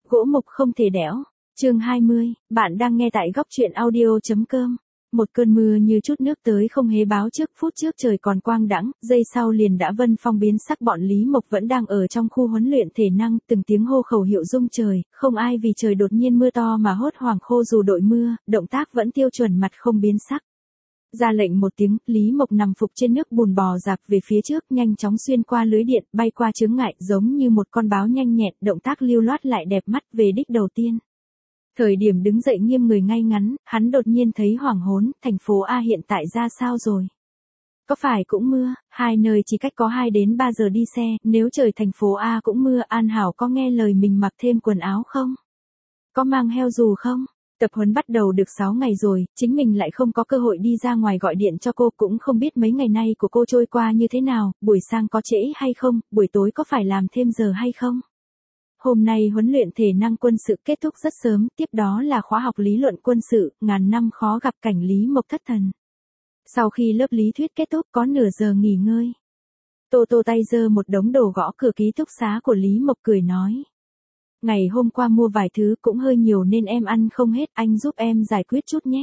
Gỗ mục không thể đẽo. Chương 20, bạn đang nghe tại góc truyện audio.com. Một cơn mưa như chút nước tới không hề báo trước, phút trước trời còn quang đãng, giây sau liền đã vân phong biến sắc. Bọn Lý Mộc vẫn đang ở trong khu huấn luyện thể năng, từng tiếng hô khẩu hiệu rung trời, không ai vì trời đột nhiên mưa to mà hốt hoảng khô dù đội mưa, động tác vẫn tiêu chuẩn mặt không biến sắc. Ra lệnh một tiếng, Lý Mộc nằm phục trên nước bùn bò dạp về phía trước, nhanh chóng xuyên qua lưới điện, bay qua chướng ngại, giống như một con báo nhanh nhẹn, động tác lưu loát lại đẹp mắt, về đích đầu tiên. Thời điểm đứng dậy nghiêm người ngay ngắn, hắn đột nhiên thấy hoảng hốt, thành phố A hiện tại ra sao rồi? Có phải cũng mưa, hai nơi chỉ cách có 2 đến 3 giờ đi xe, nếu trời thành phố A cũng mưa, An Hảo có nghe lời mình mặc thêm quần áo không? Có mang heo dù không? Tập huấn bắt đầu được 6 ngày rồi, chính mình lại không có cơ hội đi ra ngoài gọi điện cho cô, cũng không biết mấy ngày nay của cô trôi qua như thế nào, buổi sáng có trễ hay không, buổi tối có phải làm thêm giờ hay không. Hôm nay huấn luyện thể năng quân sự kết thúc rất sớm, tiếp đó là khóa học lý luận quân sự, ngàn năm khó gặp cảnh Lý Mộc thất thần. Sau khi lớp lý thuyết kết thúc có nửa giờ nghỉ ngơi. Tô Tô tay giơ một đống đồ gõ cửa ký túc xá của Lý Mộc cười nói. Ngày hôm qua mua vài thứ cũng hơi nhiều nên em ăn không hết, anh giúp em giải quyết chút nhé.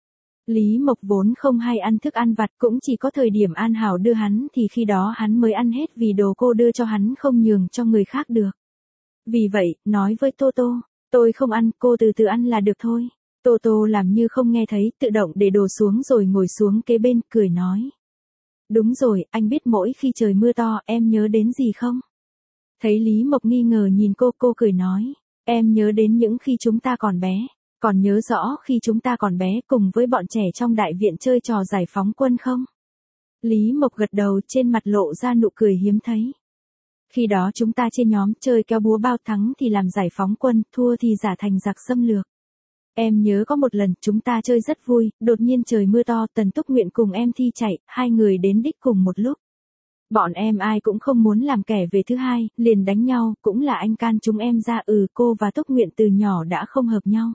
Lý Mộc vốn không hay ăn thức ăn vặt, cũng chỉ có thời điểm An Hảo đưa hắn thì khi đó hắn mới ăn hết, vì đồ cô đưa cho hắn không nhường cho người khác được. Vì vậy, nói với Tô Tô, tôi không ăn, cô từ từ ăn là được thôi. Tô Tô làm như không nghe thấy, tự động để đồ xuống rồi ngồi xuống kế bên, cười nói. Đúng rồi, anh biết mỗi khi trời mưa to, em nhớ đến gì không? Thấy Lý Mộc nghi ngờ nhìn cô cười nói. Em nhớ đến những khi chúng ta còn bé. Còn nhớ rõ khi chúng ta còn bé cùng với bọn trẻ trong đại viện chơi trò giải phóng quân không? Lý Mộc gật đầu, trên mặt lộ ra nụ cười hiếm thấy. Khi đó chúng ta chia nhóm chơi kéo búa bao, thắng thì làm giải phóng quân, thua thì giả thành giặc xâm lược. Em nhớ có một lần chúng ta chơi rất vui, đột nhiên trời mưa to, Tần Túc Nguyện cùng em Thi chạy, 2 người đến đích cùng một lúc. Bọn em ai cũng không muốn làm kẻ về thứ hai, liền đánh nhau, cũng là anh can chúng em ra. Cô và Túc Nguyện từ nhỏ đã không hợp nhau.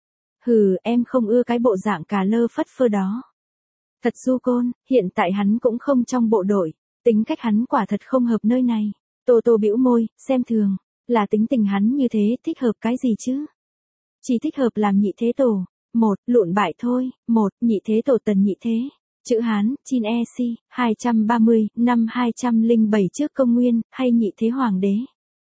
Em không ưa cái bộ dạng cà lơ phất phơ đó. Thật du côn, hiện tại hắn cũng không trong bộ đội, tính cách hắn quả thật không hợp nơi này. Tô Tô bĩu môi, xem thường, là tính tình hắn như thế, thích hợp cái gì chứ? Chỉ thích hợp làm nhị thế tổ. Một, lụn bại thôi. Một, nhị thế tổ Tần Nhị Thế. Chữ Hán, Chin EC, 230, năm 207 trước công nguyên, hay nhị thế hoàng đế.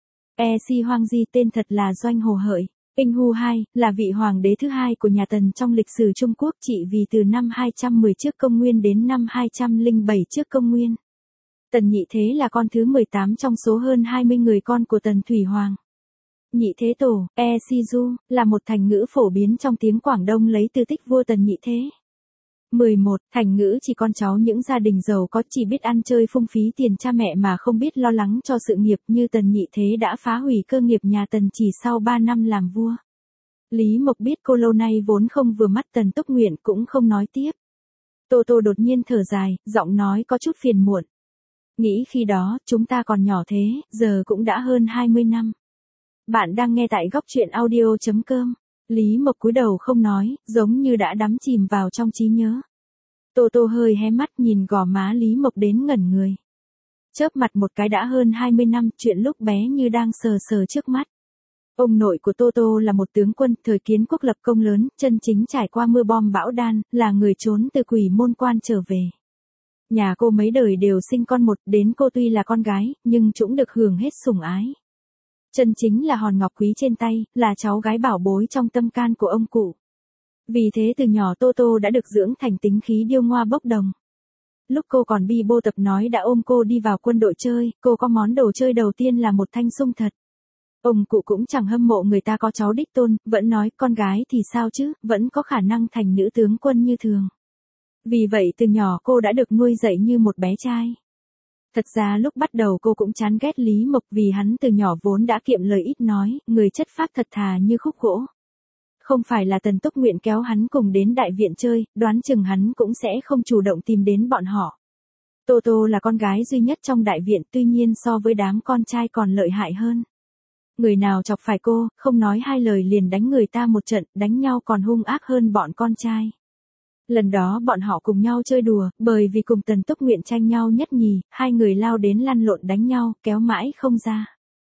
EC Hoàng Di tên thật là Doanh Hồ Hợi.Inh Hu II, là vị hoàng đế thứ hai của nhà Tần trong lịch sử Trung Quốc, trị vì từ năm 210 trước công nguyên đến năm 207 trước công nguyên. Tần Nhị Thế là con thứ 18 trong số hơn 20 người con của Tần Thủy Hoàng. Nhị Thế Tổ, Du, là một thành ngữ phổ biến trong tiếng Quảng Đông lấy từ tích vua Tần Nhị Thế. 11. Thành ngữ chỉ con cháu những gia đình giàu có, chỉ biết ăn chơi phung phí tiền cha mẹ mà không biết lo lắng cho sự nghiệp, như Tần Nhị Thế đã phá hủy cơ nghiệp nhà Tần chỉ sau 3 năm làm vua. Lý Mộc biết cô lâu nay vốn không vừa mắt Tần Túc Nguyện, cũng không nói tiếp. Tô Tô đột nhiên thở dài, giọng nói có chút phiền muộn. Nghĩ khi đó, chúng ta còn nhỏ thế, giờ cũng đã hơn 20 năm. Bạn đang nghe tại góc truyện audio.com. Lý Mộc cúi đầu không nói, giống như đã đắm chìm vào trong trí nhớ. Tô Tô hơi hé mắt nhìn gò má Lý Mộc đến ngẩn người. Chớp mặt một cái đã hơn 20 năm, chuyện lúc bé như đang sờ sờ trước mắt. Ông nội của Tô Tô là một tướng quân, thời kiến quốc lập công lớn, chân chính trải qua mưa bom bão đan, là người trốn từ Quỷ Môn Quan trở về. Nhà cô mấy đời đều sinh con một, đến cô tuy là con gái, nhưng cũng được hưởng hết sủng ái. Chân chính là hòn ngọc quý trên tay, là cháu gái bảo bối trong tâm can của ông cụ. Vì thế từ nhỏ Tô Tô đã được dưỡng thành tính khí điêu ngoa bốc đồng. Lúc cô còn bi bô tập nói đã ôm cô đi vào quân đội chơi, cô có món đồ chơi đầu tiên là một thanh sung thật. Ông cụ cũng chẳng hâm mộ người ta có cháu đích tôn, vẫn nói con gái thì sao chứ, vẫn có khả năng thành nữ tướng quân như thường. Vì vậy từ nhỏ cô đã được nuôi dạy như một bé trai. Thật ra lúc bắt đầu cô cũng chán ghét Lý Mộc vì hắn từ nhỏ vốn đã kiệm lời ít nói, người chất phác thật thà như khúc gỗ. Không phải là Tần Túc Nguyện kéo hắn cùng đến đại viện chơi, đoán chừng hắn cũng sẽ không chủ động tìm đến bọn họ. Tô Tô là con gái duy nhất trong đại viện, tuy nhiên so với đám con trai còn lợi hại hơn. Người nào chọc phải cô, không nói hai lời liền đánh người ta một trận, đánh nhau còn hung ác hơn bọn con trai. Lần đó bọn họ cùng nhau chơi đùa, bởi vì cùng Tần Túc Nguyện tranh nhau nhất nhì, hai người lao đến lăn lộn đánh nhau, kéo mãi không ra.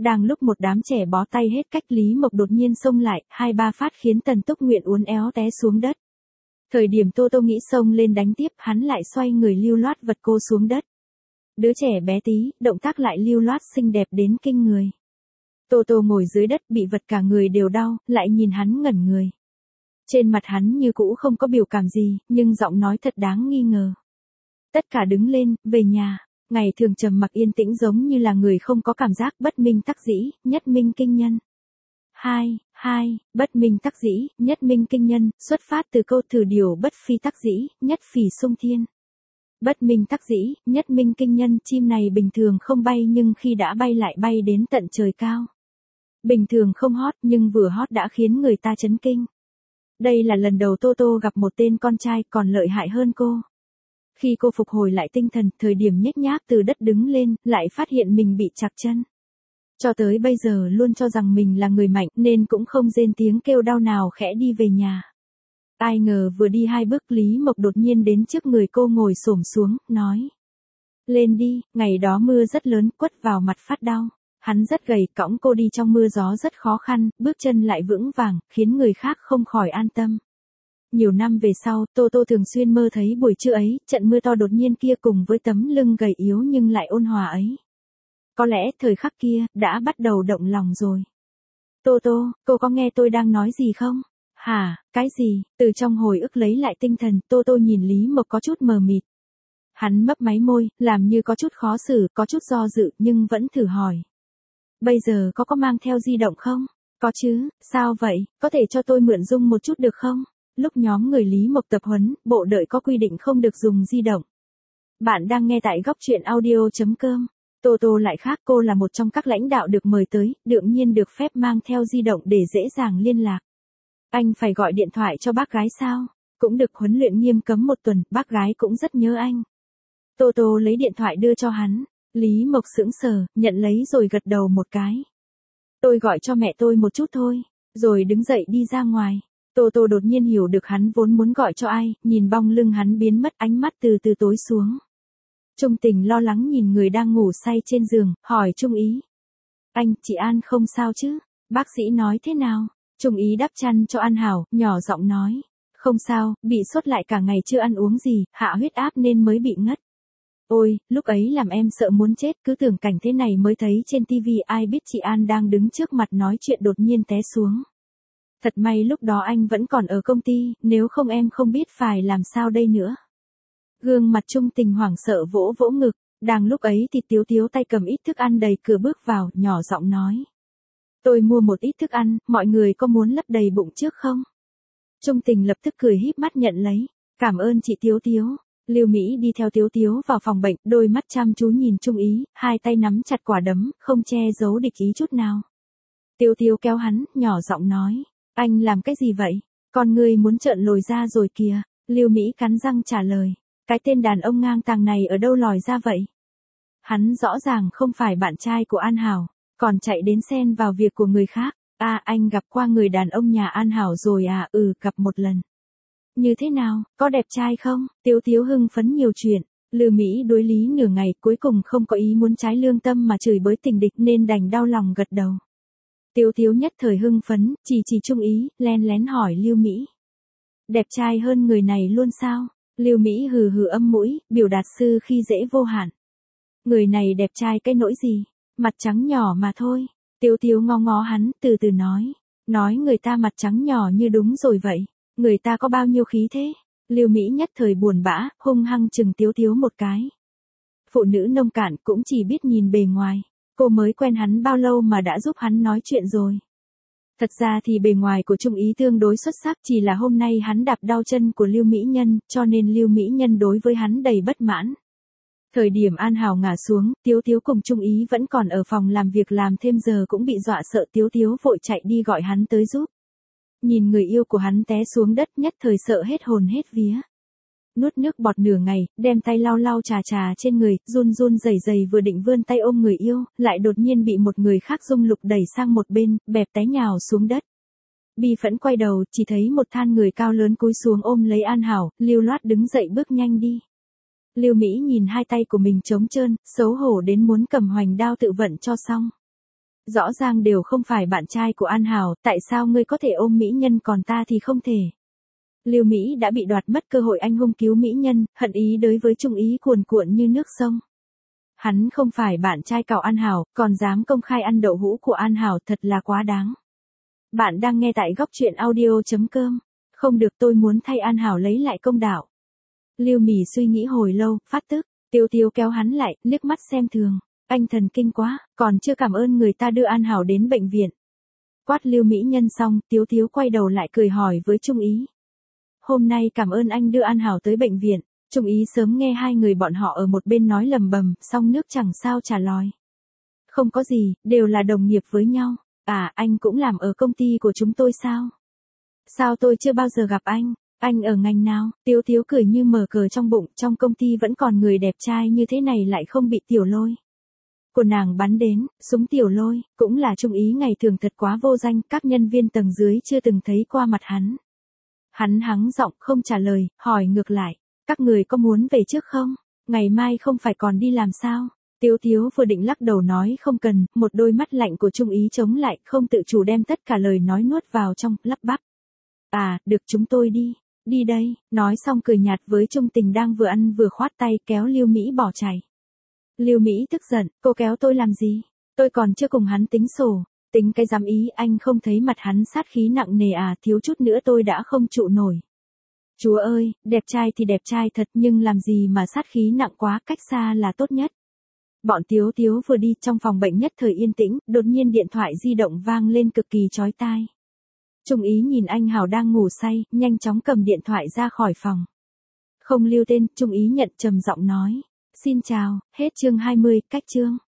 Đang lúc một đám trẻ bó tay hết cách Lý Mộc đột nhiên xông lại, 2-3 phát khiến Tần Túc Nguyện uốn éo té xuống đất. Thời điểm Tô Tô nghĩ xông lên đánh tiếp, hắn lại xoay người lưu loát vật cô xuống đất. Đứa trẻ bé tí, động tác lại lưu loát xinh đẹp đến kinh người. Tô Tô ngồi dưới đất bị vật cả người đều đau, lại nhìn hắn ngẩn người. Trên mặt hắn như cũ không có biểu cảm gì, nhưng giọng nói thật đáng nghi ngờ. Tất cả đứng lên, về nhà. Ngày thường trầm mặc yên tĩnh giống như là người không có cảm giác, bất minh tắc dĩ, nhất minh kinh nhân. 2. Bất minh tắc dĩ, nhất minh kinh nhân, xuất phát từ câu thử điều bất phi tắc dĩ, nhất phỉ sung thiên. Bất minh tắc dĩ, nhất minh kinh nhân, chim này bình thường không bay nhưng khi đã bay lại bay đến tận trời cao. Bình thường không hót nhưng vừa hót đã khiến người ta chấn kinh. Đây là lần đầu Tô Tô gặp một tên con trai còn lợi hại hơn cô. Khi cô phục hồi lại tinh thần, thời điểm nhếch nhác từ đất đứng lên, lại phát hiện mình bị trặc chân. Cho tới bây giờ luôn cho rằng mình là người mạnh nên cũng không rên tiếng kêu đau nào, khẽ đi về nhà. Ai ngờ vừa đi 2 bước Lý Mộc đột nhiên đến trước người cô ngồi xổm xuống, nói. Lên đi, ngày đó mưa rất lớn, quất vào mặt phát đau. Hắn rất gầy, cõng cô đi trong mưa gió rất khó khăn, bước chân lại vững vàng, khiến người khác không khỏi an tâm. Nhiều năm về sau, Tô Tô thường xuyên mơ thấy buổi trưa ấy, trận mưa to đột nhiên kia cùng với tấm lưng gầy yếu nhưng lại ôn hòa ấy. Có lẽ thời khắc kia, đã bắt đầu động lòng rồi. Tô Tô, cô có nghe tôi đang nói gì không? Hả, cái gì? Từ trong hồi ức lấy lại tinh thần, Tô Tô nhìn Lý Mộc có chút mờ mịt. Hắn mấp máy môi, làm như có chút khó xử, có chút do dự, nhưng vẫn thử hỏi. Bây giờ có mang theo di động không? Có chứ, sao vậy, có thể cho tôi mượn dung một chút được không? Lúc nhóm người Lý Mộc tập huấn, bộ đội có quy định không được dùng di động. Bạn đang nghe tại góc truyện audio.com. Tô Tô lại khác, cô là một trong các lãnh đạo được mời tới, đương nhiên được phép mang theo di động để dễ dàng liên lạc. Anh phải gọi điện thoại cho bác gái sao? Cũng được huấn luyện nghiêm cấm 1 tuần, bác gái cũng rất nhớ anh. Tô Tô lấy điện thoại đưa cho hắn. Lý Mộc sững sờ, nhận lấy rồi gật đầu một cái. Tôi gọi cho mẹ tôi một chút thôi, rồi đứng dậy đi ra ngoài. Tô Tô đột nhiên hiểu được hắn vốn muốn gọi cho ai, nhìn bóng lưng hắn biến mất, ánh mắt từ từ tối xuống. Trung Tình lo lắng nhìn người đang ngủ say trên giường, hỏi Trung Ý. Anh, chị An không sao chứ? Bác sĩ nói thế nào? Trung Ý đắp chăn cho An Hảo, nhỏ giọng nói. Không sao, bị sốt lại cả ngày chưa ăn uống gì, hạ huyết áp nên mới bị ngất. Ôi, lúc ấy làm em sợ muốn chết, cứ tưởng cảnh thế này mới thấy trên tivi, ai biết chị An đang đứng trước mặt nói chuyện đột nhiên té xuống. Thật may lúc đó anh vẫn còn ở công ty, nếu không em không biết phải làm sao đây nữa. Gương mặt Trung Tình hoảng sợ vỗ vỗ ngực, đang lúc ấy thì Tiếu Tiếu tay cầm ít thức ăn đầy cửa bước vào, nhỏ giọng nói. Tôi mua một ít thức ăn, mọi người có muốn lấp đầy bụng trước không? Trung Tình lập tức cười híp mắt nhận lấy, cảm ơn chị Tiếu Tiếu. Lưu Mỹ đi theo Tiếu Tiếu vào phòng bệnh, đôi mắt chăm chú nhìn Trung Ý, hai tay nắm chặt quả đấm, không che giấu địch ý chút nào. Tiếu Tiếu kéo hắn, nhỏ giọng nói, anh làm cái gì vậy? Con người muốn trợn lồi ra rồi kìa. Lưu Mỹ cắn răng trả lời, cái tên đàn ông ngang tàng này ở đâu lòi ra vậy? Hắn rõ ràng không phải bạn trai của An Hảo, còn chạy đến xen vào việc của người khác. À, anh gặp qua người đàn ông nhà An Hảo rồi à? Ừ, gặp một lần. Như thế nào, có đẹp trai không? Tiếu Tiếu hưng phấn nhiều chuyện. Lưu Mỹ đối lý nửa ngày, cuối cùng không có ý muốn trái lương tâm mà chửi bới tình địch nên đành đau lòng gật đầu. Tiếu Tiếu nhất thời hưng phấn, chỉ Trung Ý, len lén hỏi Lưu Mỹ. Đẹp trai hơn người này luôn sao? Lưu Mỹ hừ hừ âm mũi, biểu đạt sư khi dễ vô hạn. Người này đẹp trai cái nỗi gì? Mặt trắng nhỏ mà thôi. Tiếu Tiếu ngó ngó hắn, từ từ nói. Nói người ta mặt trắng nhỏ như đúng rồi vậy. Người ta có bao nhiêu khí thế? Lưu Mỹ nhất thời buồn bã, hung hăng chừng Tiếu Tiếu một cái. Phụ nữ nông cạn cũng chỉ biết nhìn bề ngoài. Cô mới quen hắn bao lâu mà đã giúp hắn nói chuyện rồi. Thật ra thì bề ngoài của Trung Ý tương đối xuất sắc, chỉ là hôm nay hắn đạp đau chân của Lưu Mỹ Nhân, cho nên Lưu Mỹ Nhân đối với hắn đầy bất mãn. Thời điểm An Hảo ngã xuống, Tiếu Tiếu cùng Trung Ý vẫn còn ở phòng làm việc làm thêm giờ cũng bị dọa sợ, Tiếu Tiếu vội chạy đi gọi hắn tới giúp. Nhìn người yêu của hắn té xuống đất, nhất thời sợ hết hồn hết vía. Nuốt nước bọt nửa ngày, đem tay lau lau trà trên người, run run rẩy rẩy vừa định vươn tay ôm người yêu, lại đột nhiên bị một người khác dung lục đẩy sang một bên, bẹp té nhào xuống đất. Bi phẫn quay đầu, chỉ thấy một than người cao lớn cúi xuống ôm lấy An Hảo, lưu loát đứng dậy bước nhanh đi. Lưu Mỹ nhìn hai tay của mình trống trơn, xấu hổ đến muốn cầm hoành đao tự vận cho xong. Rõ ràng đều không phải bạn trai của An Hảo, tại sao ngươi có thể ôm mỹ nhân còn ta thì không thể? Lưu Mỹ đã bị đoạt mất cơ hội anh hùng cứu mỹ nhân, hận ý đối với Trung Ý cuồn cuộn như nước sông. Hắn không phải bạn trai cậu An Hảo, còn dám công khai ăn đậu hũ của An Hảo, thật là quá đáng. Bạn đang nghe tại góc truyện audio.com. Không được, tôi muốn thay An Hảo lấy lại công đạo. Lưu Mỹ suy nghĩ hồi lâu, phát tức, Tiếu Tiếu kéo hắn lại, liếc mắt xem thường. Anh thần kinh quá, còn chưa cảm ơn người ta đưa An Hảo đến bệnh viện. Quát Lưu Mỹ Nhân xong, Tiếu Tiếu quay đầu lại cười hỏi với Trung Ý. Hôm nay cảm ơn anh đưa An Hảo tới bệnh viện. Trung Ý sớm nghe hai người bọn họ ở một bên nói lầm bầm, xong nước chẳng sao trả lời. Không có gì, đều là đồng nghiệp với nhau. À, anh cũng làm ở công ty của chúng tôi sao? Sao tôi chưa bao giờ gặp anh ở ngành nào? Tiếu Tiếu cười như mở cờ trong bụng, trong công ty vẫn còn người đẹp trai như thế này lại không bị Tiểu Lôi của nàng bắn đến, súng Tiểu Lôi, cũng là Trung Ý ngày thường thật quá vô danh, các nhân viên tầng dưới chưa từng thấy qua mặt hắn. Hắn hắng giọng không trả lời, hỏi ngược lại, các người có muốn về trước không? Ngày mai không phải còn đi làm sao? Tiếu Tiếu vừa định lắc đầu nói không cần, một đôi mắt lạnh của Trung Ý chống lại, không tự chủ đem tất cả lời nói nuốt vào trong, lắp bắp. À, được, chúng tôi đi đây, nói xong cười nhạt với Trung Tình đang vừa ăn vừa khoát tay kéo Lưu Mỹ bỏ chạy. Lưu Mỹ tức giận, cô kéo tôi làm gì? Tôi còn chưa cùng hắn tính sổ. Tính cái dám ý, anh không thấy mặt hắn sát khí nặng nề à, thiếu chút nữa tôi đã không trụ nổi. Chúa ơi, đẹp trai thì đẹp trai thật nhưng làm gì mà sát khí nặng quá, cách xa là tốt nhất. Bọn Tiếu Tiếu vừa đi, trong phòng bệnh nhất thời yên tĩnh, đột nhiên điện thoại di động vang lên cực kỳ chói tai. Trung Ý nhìn anh Hảo đang ngủ say, nhanh chóng cầm điện thoại ra khỏi phòng. Không lưu tên, Trung Ý nhận trầm giọng nói. Xin chào, hết chương 20, cách chương.